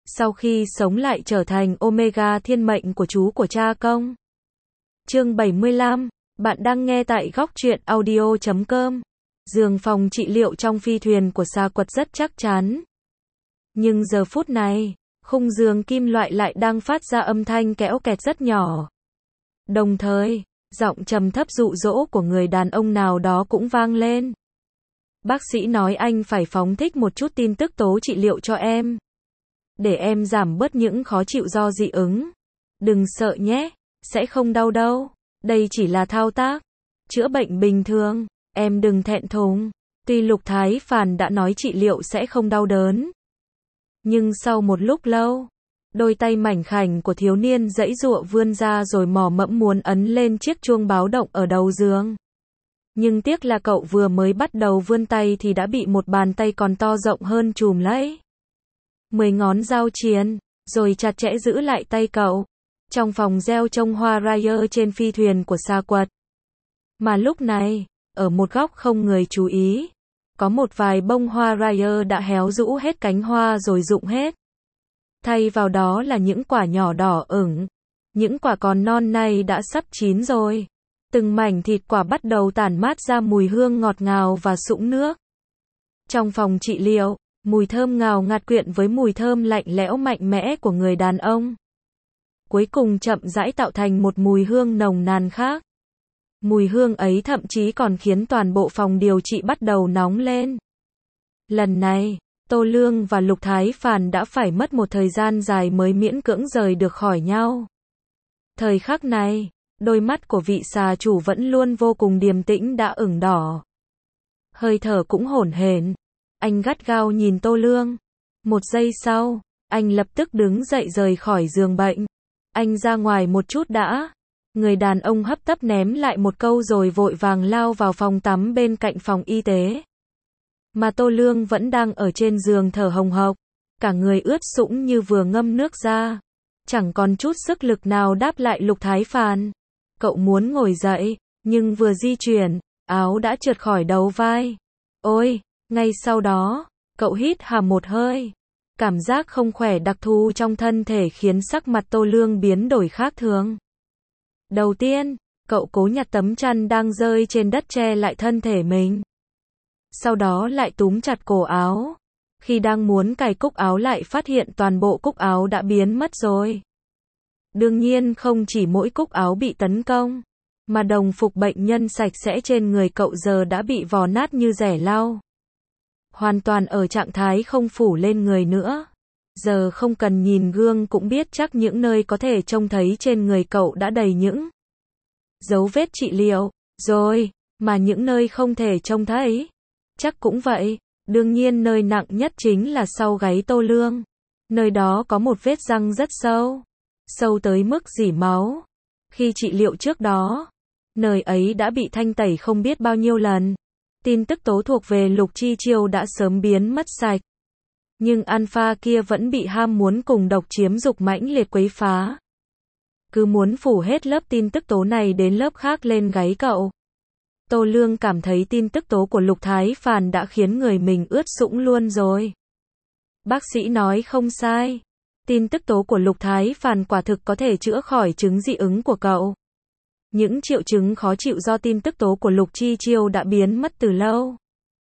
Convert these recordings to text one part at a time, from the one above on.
sau khi sống lại trở thành Omega thiên mệnh của chú của cha công. Chương 75, bạn đang nghe tại góc truyện audio.com. Giường phòng trị liệu trong phi thuyền của Sa Quật rất chắc chắn. Nhưng giờ phút này, khung giường kim loại lại đang phát ra âm thanh kéo kẹt rất nhỏ. Đồng thời, giọng trầm thấp dụ dỗ của người đàn ông nào đó cũng vang lên. Bác sĩ nói anh phải phóng thích một chút tin tức tố trị liệu cho em. Để em giảm bớt những khó chịu do dị ứng. Đừng sợ nhé, sẽ không đau đâu. Đây chỉ là thao tác chữa bệnh bình thường, em đừng thẹn thùng. Tuy Lục Thái Phàn đã nói trị liệu sẽ không đau đớn. Nhưng sau một lúc lâu, đôi tay mảnh khảnh của thiếu niên giãy giụa vươn ra rồi mò mẫm muốn ấn lên chiếc chuông báo động ở đầu giường. Nhưng tiếc là cậu vừa mới bắt đầu vươn tay thì đã bị một bàn tay còn to rộng hơn chùm lấy. 10 ngón dao triền, rồi chặt chẽ giữ lại tay cậu. Trong phòng gieo trồng hoa Raya trên phi thuyền của Sa Quật. Mà lúc này, ở một góc không người chú ý, có một vài bông hoa Raya đã héo rũ hết cánh hoa rồi rụng hết. Thay vào đó là những quả nhỏ đỏ ửng. Những quả còn non này đã sắp chín rồi. Từng mảnh thịt quả bắt đầu tản mát ra mùi hương ngọt ngào và sũng nước. Trong phòng trị liệu, mùi thơm ngào ngạt quyện với mùi thơm lạnh lẽo mạnh mẽ của người đàn ông. Cuối cùng chậm rãi tạo thành một mùi hương nồng nàn khác. Mùi hương ấy thậm chí còn khiến toàn bộ phòng điều trị bắt đầu nóng lên. Lần này, Tô Lương và Lục Thái Phàn đã phải mất một thời gian dài mới miễn cưỡng rời được khỏi nhau. Thời khắc này, đôi mắt của vị xà chủ vẫn luôn vô cùng điềm tĩnh đã ửng đỏ. Hơi thở cũng hổn hển. Anh gắt gao nhìn Tô Lương. Một giây sau, anh lập tức đứng dậy rời khỏi giường bệnh. Anh ra ngoài một chút đã. Người đàn ông hấp tấp ném lại một câu rồi vội vàng lao vào phòng tắm bên cạnh phòng y tế. Mà Tô Lương vẫn đang ở trên giường thở hồng hộc. Cả người ướt sũng như vừa ngâm nước ra. Chẳng còn chút sức lực nào đáp lại Lục Thái Phàn. Cậu muốn ngồi dậy, nhưng vừa di chuyển, áo đã trượt khỏi đầu vai. Ôi, ngay sau đó, cậu hít hà một hơi. Cảm giác không khỏe đặc thù trong thân thể khiến sắc mặt Tô Lương biến đổi khác thường. Đầu tiên, cậu cố nhặt tấm chăn đang rơi trên đất che lại thân thể mình. Sau đó lại túm chặt cổ áo. Khi đang muốn cài cúc áo lại phát hiện toàn bộ cúc áo đã biến mất rồi. Đương nhiên không chỉ mỗi cúc áo bị tấn công, mà đồng phục bệnh nhân sạch sẽ trên người cậu giờ đã bị vò nát như rẻ lau. Hoàn toàn ở trạng thái không phủ lên người nữa. Giờ không cần nhìn gương cũng biết chắc những nơi có thể trông thấy trên người cậu đã đầy những dấu vết trị liệu, rồi, mà những nơi không thể trông thấy, chắc cũng vậy. Đương nhiên nơi nặng nhất chính là sau gáy Tô Lương. Nơi đó có một vết răng rất sâu, sâu tới mức rỉ máu. Khi trị liệu trước đó, nơi ấy đã bị thanh tẩy không biết bao nhiêu lần. Tin tức tố thuộc về Lục Chi Chiêu đã sớm biến mất sạch. Nhưng Alpha kia vẫn bị ham muốn cùng độc chiếm dục mãnh liệt quấy phá. Cứ muốn phủ hết lớp tin tức tố này đến lớp khác lên gáy cậu. Tô Lương cảm thấy tin tức tố của Lục Thái Phàn đã khiến người mình ướt sũng luôn rồi. Bác sĩ nói không sai. Tin tức tố của Lục Thái Phàn quả thực có thể chữa khỏi chứng dị ứng của cậu. Những triệu chứng khó chịu do tin tức tố của Lục Chi Chiêu đã biến mất từ lâu.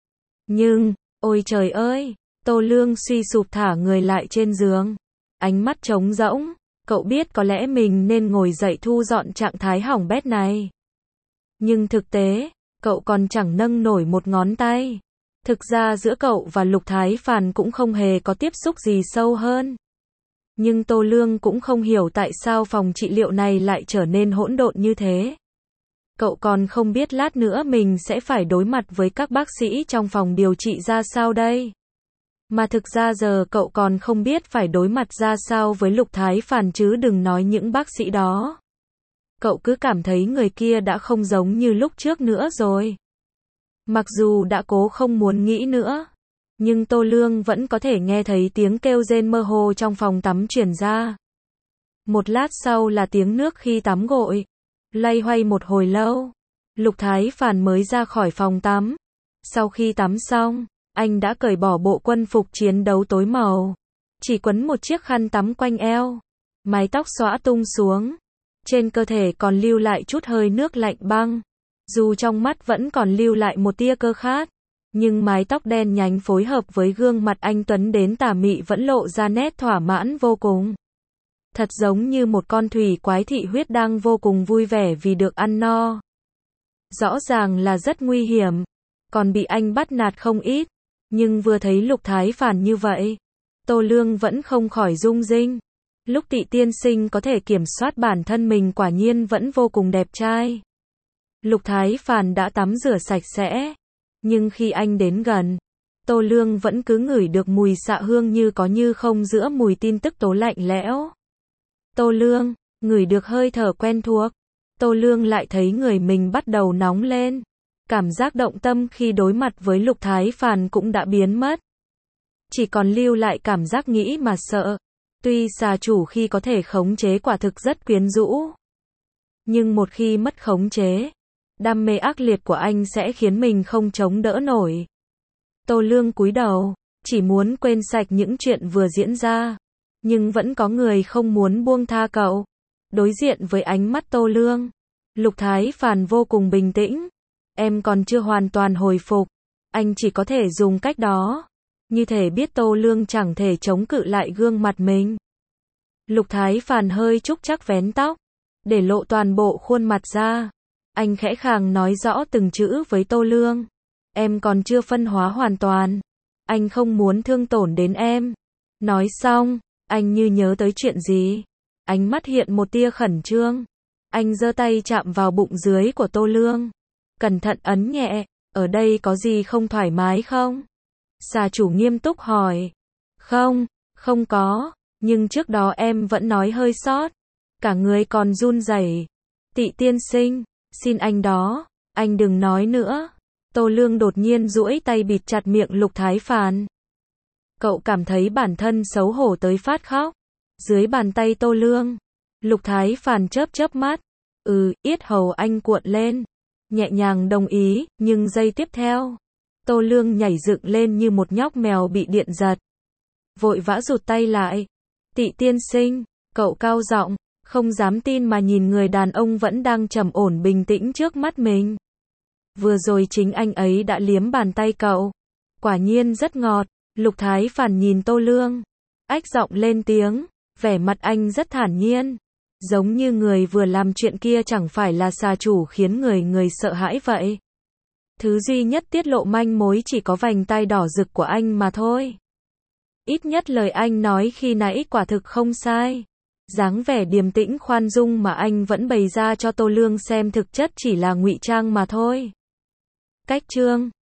Nhưng, ôi trời ơi, Tô Lương suy sụp thả người lại trên giường. Ánh mắt trống rỗng, cậu biết có lẽ mình nên ngồi dậy thu dọn trạng thái hỏng bét này. Nhưng thực tế, cậu còn chẳng nâng nổi một ngón tay. Thực ra giữa cậu và Lục Thái Phàn cũng không hề có tiếp xúc gì sâu hơn. Nhưng Tô Lương cũng không hiểu tại sao phòng trị liệu này lại trở nên hỗn độn như thế. Cậu còn không biết lát nữa mình sẽ phải đối mặt với các bác sĩ trong phòng điều trị ra sao đây. Mà thực ra giờ cậu còn không biết phải đối mặt ra sao với Lục Thái Phàn chứ đừng nói những bác sĩ đó. Cậu cứ cảm thấy người kia đã không giống như lúc trước nữa rồi. Mặc dù đã cố không muốn nghĩ nữa, nhưng Tô Lương vẫn có thể nghe thấy tiếng kêu rên mơ hồ trong phòng tắm truyền ra. Một lát sau là tiếng nước khi tắm gội. Loay hoay một hồi lâu, Lục Thái Phàn mới ra khỏi phòng tắm. Sau khi tắm xong, anh đã cởi bỏ bộ quân phục chiến đấu tối màu. chỉ quấn một chiếc khăn tắm quanh eo, mái tóc xõa tung xuống, trên cơ thể còn lưu lại chút hơi nước lạnh băng. Dù trong mắt vẫn còn lưu lại một tia cơ khát, nhưng mái tóc đen nhánh phối hợp với gương mặt anh tuấn đến tà mị vẫn lộ ra nét thỏa mãn vô cùng. Thật giống như một con thủy quái thị huyết đang vô cùng vui vẻ vì được ăn no. Rõ ràng là rất nguy hiểm, còn bị anh bắt nạt không ít, nhưng vừa thấy Lục Thái Phản như vậy, Tô Lương vẫn không khỏi rung rinh. Lúc Tị tiên sinh có thể kiểm soát bản thân mình quả nhiên vẫn vô cùng đẹp trai. Lục Thái Phản đã tắm rửa sạch sẽ, nhưng khi anh đến gần, Tô Lương vẫn cứ ngửi được mùi xạ hương như có như không giữa mùi tin tức tố lạnh lẽo. Tô Lương, ngửi được hơi thở quen thuộc, Tô Lương lại thấy người mình bắt đầu nóng lên. Cảm giác động tâm khi đối mặt với Lục Thái Phản cũng đã biến mất. Chỉ còn lưu lại cảm giác nghĩ mà sợ. Tuy xà chủ khi có thể khống chế quả thực rất quyến rũ, nhưng một khi mất khống chế, đam mê ác liệt của anh sẽ khiến mình không chống đỡ nổi. Tô Lương cúi đầu, chỉ muốn quên sạch những chuyện vừa diễn ra, nhưng vẫn có người không muốn buông tha cậu. Đối diện với ánh mắt Tô Lương, Lục Thái Phản vô cùng bình tĩnh. Em còn chưa hoàn toàn hồi phục, anh chỉ có thể dùng cách đó. Như thể biết Tô Lương chẳng thể chống cự lại gương mặt mình. Lục Thái Phản hơi trúc chắc vén tóc, để lộ toàn bộ khuôn mặt ra. Anh khẽ khàng nói rõ từng chữ với Tô Lương. Em còn chưa phân hóa hoàn toàn. Anh không muốn thương tổn đến em. Nói xong, anh như nhớ tới chuyện gì. Ánh mắt hiện một tia khẩn trương. Anh giơ tay chạm vào bụng dưới của Tô Lương. Cẩn thận ấn nhẹ, ở đây có gì không thoải mái không? Xà chủ nghiêm túc hỏi. Không, không có, nhưng trước đó em vẫn nói hơi sót. Cả người còn run rẩy. Tị tiên sinh, xin anh đó, anh đừng nói nữa. Tô Lương đột nhiên duỗi tay bịt chặt miệng Lục Thái Phản. Cậu cảm thấy bản thân xấu hổ tới phát khóc. Dưới bàn tay Tô Lương, Lục Thái Phản chớp chớp mắt. Yết hầu anh cuộn lên. Nhẹ nhàng đồng ý, nhưng giây tiếp theo, Tô Lương nhảy dựng lên như một nhóc mèo bị điện giật. Vội vã rụt tay lại. Tị tiên sinh, cậu cao giọng, không dám tin mà nhìn người đàn ông vẫn đang trầm ổn bình tĩnh trước mắt mình. Vừa rồi chính anh ấy đã liếm bàn tay cậu. Quả nhiên rất ngọt. Lục Thái Phản nhìn Tô Lương, ách giọng lên tiếng, vẻ mặt anh rất thản nhiên. Giống như người vừa làm chuyện kia chẳng phải là xà chủ khiến người sợ hãi vậy. Thứ duy nhất tiết lộ manh mối chỉ có vành tai đỏ rực của anh mà thôi. Ít nhất lời anh nói khi nãy quả thực không sai. Dáng vẻ điềm tĩnh khoan dung mà anh vẫn bày ra cho Tô Lương xem thực chất chỉ là ngụy trang mà thôi. Cách chương